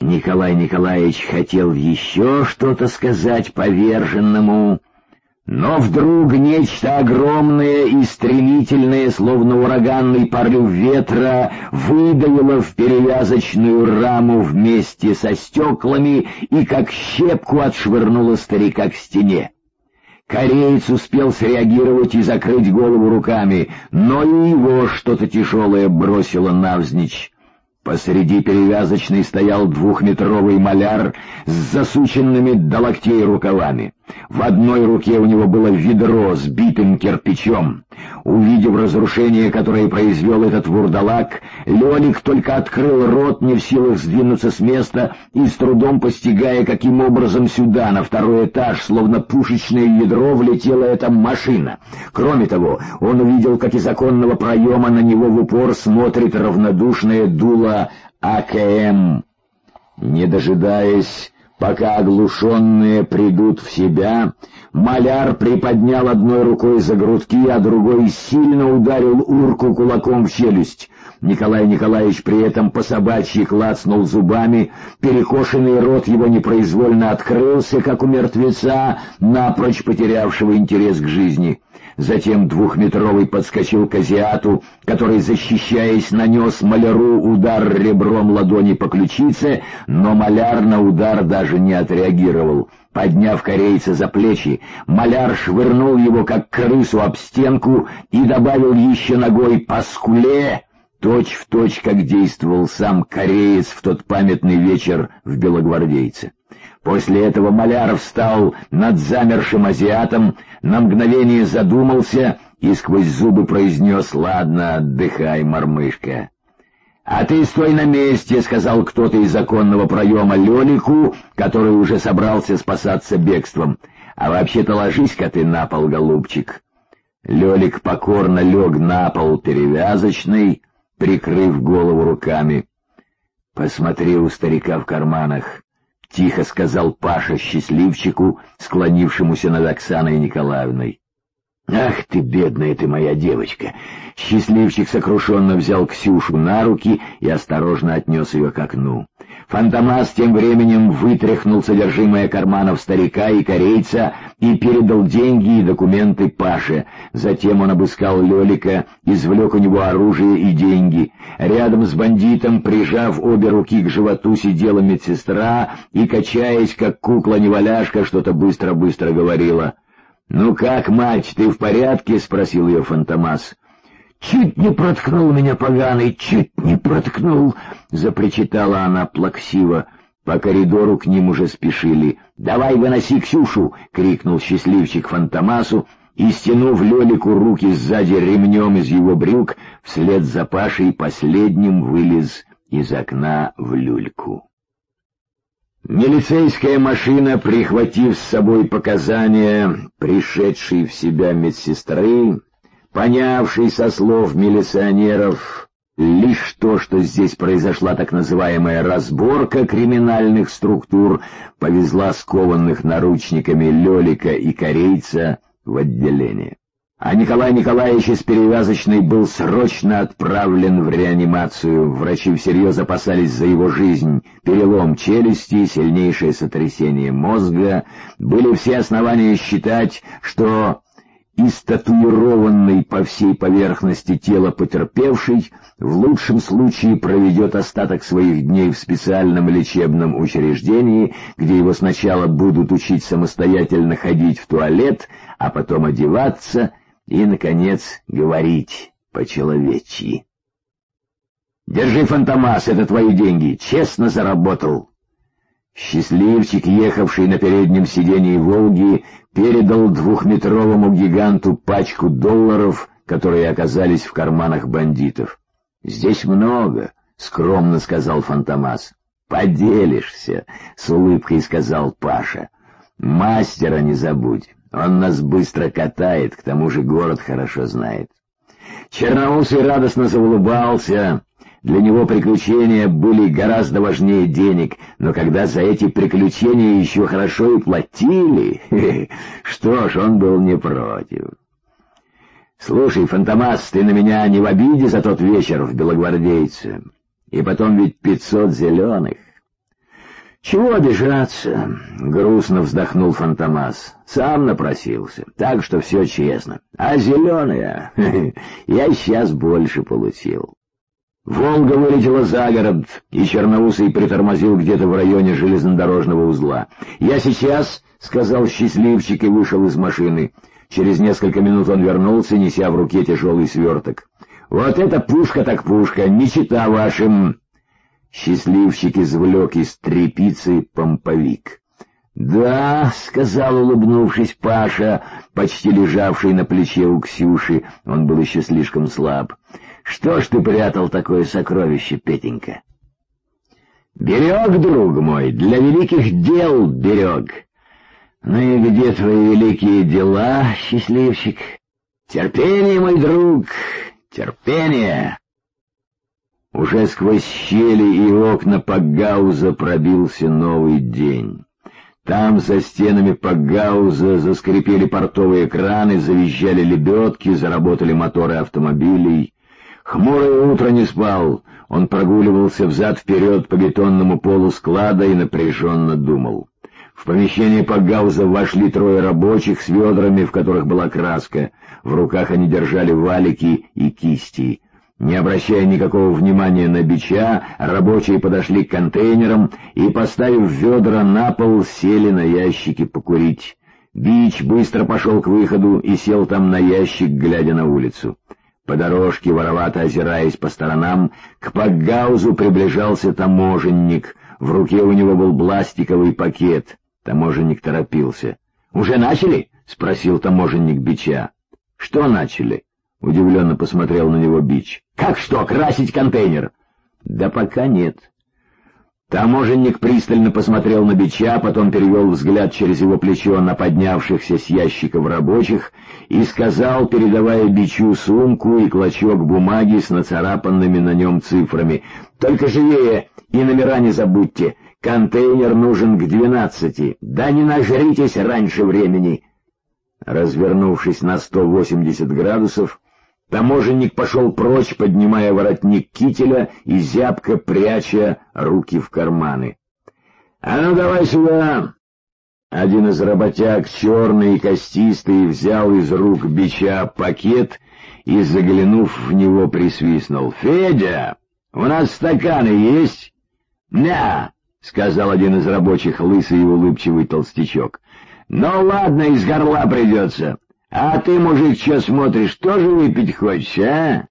Николай Николаевич хотел еще что-то сказать поверженному, но вдруг нечто огромное и стремительное, словно ураганный порыв ветра, выдавило в перевязочную раму вместе со стеклами и как щепку отшвырнуло старика к стене. Кореец успел среагировать и закрыть голову руками, но и его что-то тяжелое бросило навзничь. Посреди перевязочной стоял 2-метровый маляр с засученными до локтей рукавами. В одной руке у него было ведро с битым кирпичом. Увидев разрушение, которое произвел этот вурдалак, Лёлик только открыл рот, не в силах сдвинуться с места и с трудом постигая, каким образом сюда, на второй этаж, словно пушечное ядро, влетела эта машина. Кроме того, он увидел, как из оконного проема на него в упор смотрит равнодушное дуло АКМ. Не дожидаясь, пока оглушенные придут в себя, маляр приподнял одной рукой за грудки, а другой сильно ударил урку кулаком в челюсть. Николай Николаевич при этом по-собачьи клацнул зубами, перекошенный рот его непроизвольно открылся, как у мертвеца, напрочь потерявшего интерес к жизни. Затем 2-метровый подскочил к азиату, который, защищаясь, нанес маляру удар ребром ладони по ключице, но маляр на удар даже не отреагировал. Подняв корейца за плечи, маляр швырнул его, как крысу, об стенку и добавил еще ногой по скуле, точь-в-точь, как действовал сам кореец в тот памятный вечер в Белогвардейце. После этого маляр встал над замершим азиатом, на мгновение задумался и сквозь зубы произнес: «Ладно, отдыхай, мормышка». «А ты стой на месте», — сказал кто-то из законного проема Лёлику, который уже собрался спасаться бегством. «А вообще-то ложись-ка ты на пол, голубчик». Лёлик покорно лег на пол перевязочный, прикрыв голову руками. «Посмотри у старика в карманах», — тихо сказал Паша счастливчику, склонившемуся над Оксаной Николаевной. «Ах ты, бедная ты моя девочка!» Счастливчик сокрушенно взял Ксюшу на руки и осторожно отнес ее к окну. Фантомас тем временем вытряхнул содержимое карманов старика и корейца и передал деньги и документы Паше. Затем он обыскал Лёлика, извлек у него оружие и деньги. Рядом с бандитом, прижав обе руки к животу, сидела медсестра и, качаясь, как кукла-неваляшка, что-то быстро-быстро говорила. «Ну как, мать, ты в порядке?» — спросил ее Фантомас. «Чуть не проткнул меня поганый, чуть не проткнул!» — запричитала она плаксиво. По коридору к ним уже спешили. «Давай выноси Ксюшу!» — крикнул счастливчик Фантомасу и, стянув Лёлику руки сзади ремнем из его брюк, вслед за Пашей последним вылез из окна в люльку. Милицейская машина, прихватив с собой показания пришедшей в себя медсестры, понявшей со слов милиционеров лишь то, что здесь произошла так называемая разборка криминальных структур, повезла скованных наручниками Лёлика и корейца в отделение. А Николай Николаевич из перевязочной был срочно отправлен в реанимацию. Врачи всерьез опасались за его жизнь. Перелом челюсти, сильнейшее сотрясение мозга. Были все основания считать, что из татуированной по всей поверхности тела потерпевшей в лучшем случае проведет остаток своих дней в специальном лечебном учреждении, где его сначала будут учить самостоятельно ходить в туалет, а потом одеваться и, наконец, говорить по-человечьи. «Держи, Фантомас, это твои деньги, честно заработал». Счастливчик, ехавший на переднем сидении «Волги», передал 2-метровому гиганту пачку долларов, которые оказались в карманах бандитов. «Здесь много», — скромно сказал Фантомас. «Поделишься», — с улыбкой сказал Паша. «Мастера не забудь, он нас быстро катает, к тому же город хорошо знает». Черноусый радостно заулыбался. Для него приключения были гораздо важнее денег, но когда за эти приключения еще хорошо и платили, что ж, он был не против. «Слушай, Фантомас, ты на меня не в обиде за тот вечер в Белогвардейце? И потом ведь 500 зеленых. Чего обижаться? Грустно вздохнул Фантомас. Сам напросился, так что все честно. А зеленая, я сейчас больше получил. Волга вылетела за город, и Черноусый притормозил где-то в районе железнодорожного узла. «Я сейчас», — сказал счастливчик и вышел из машины. Через несколько минут он вернулся, неся в руке тяжелый сверток. «Вот это пушка так пушка, не чита вашим!» Счастливчик извлек из тряпицы помповик. «Да», — сказал, улыбнувшись, Паша, почти лежавший на плече у Ксюши, он был еще слишком слаб. «Что ж ты прятал такое сокровище, Петенька?» «Берег, друг мой, для великих дел берег». «Ну и где твои великие дела, счастливчик?» «Терпение, мой друг, терпение!» Уже сквозь щели и окна Пакгауза пробился новый день. Там, за стенами Пакгауза, заскрипели портовые краны, завизжали лебедки, заработали моторы автомобилей. Хмурое утро не спал, он прогуливался взад-вперед по бетонному полу склада и напряженно думал. В помещение Пакгауза вошли трое рабочих с ведрами, в которых была краска. В руках они держали валики и кисти. Не обращая никакого внимания на бича, рабочие подошли к контейнерам и, поставив ведра на пол, сели на ящики покурить. Бич быстро пошел к выходу и сел там на ящик, глядя на улицу. По дорожке, воровато озираясь по сторонам, к Пакгаузу приближался таможенник. В руке у него был пластиковый пакет. Таможенник торопился. «Уже начали?» — спросил таможенник бича. «Что начали?» — удивленно посмотрел на него бич. «Как что, красить контейнер?» «Да пока нет». Таможенник пристально посмотрел на бича, потом перевел взгляд через его плечо на поднявшихся с ящиков рабочих и сказал, передавая бичу сумку и клочок бумаги с нацарапанными на нем цифрами: «Только живее и номера не забудьте. Контейнер нужен к 12. Да не нажритесь раньше времени». Развернувшись на 180 градусов, таможенник пошел прочь, поднимая воротник кителя и зябко пряча руки в карманы. «А ну давай сюда!» Один из работяг, черный и костистый, взял из рук бича пакет и, заглянув в него, присвистнул. «Федя, у нас стаканы есть?» «Ня!» — сказал один из рабочих, лысый и улыбчивый толстячок. «Ну ладно, из горла придется. А ты, мужик, что смотришь, тоже выпить хочешь, а?»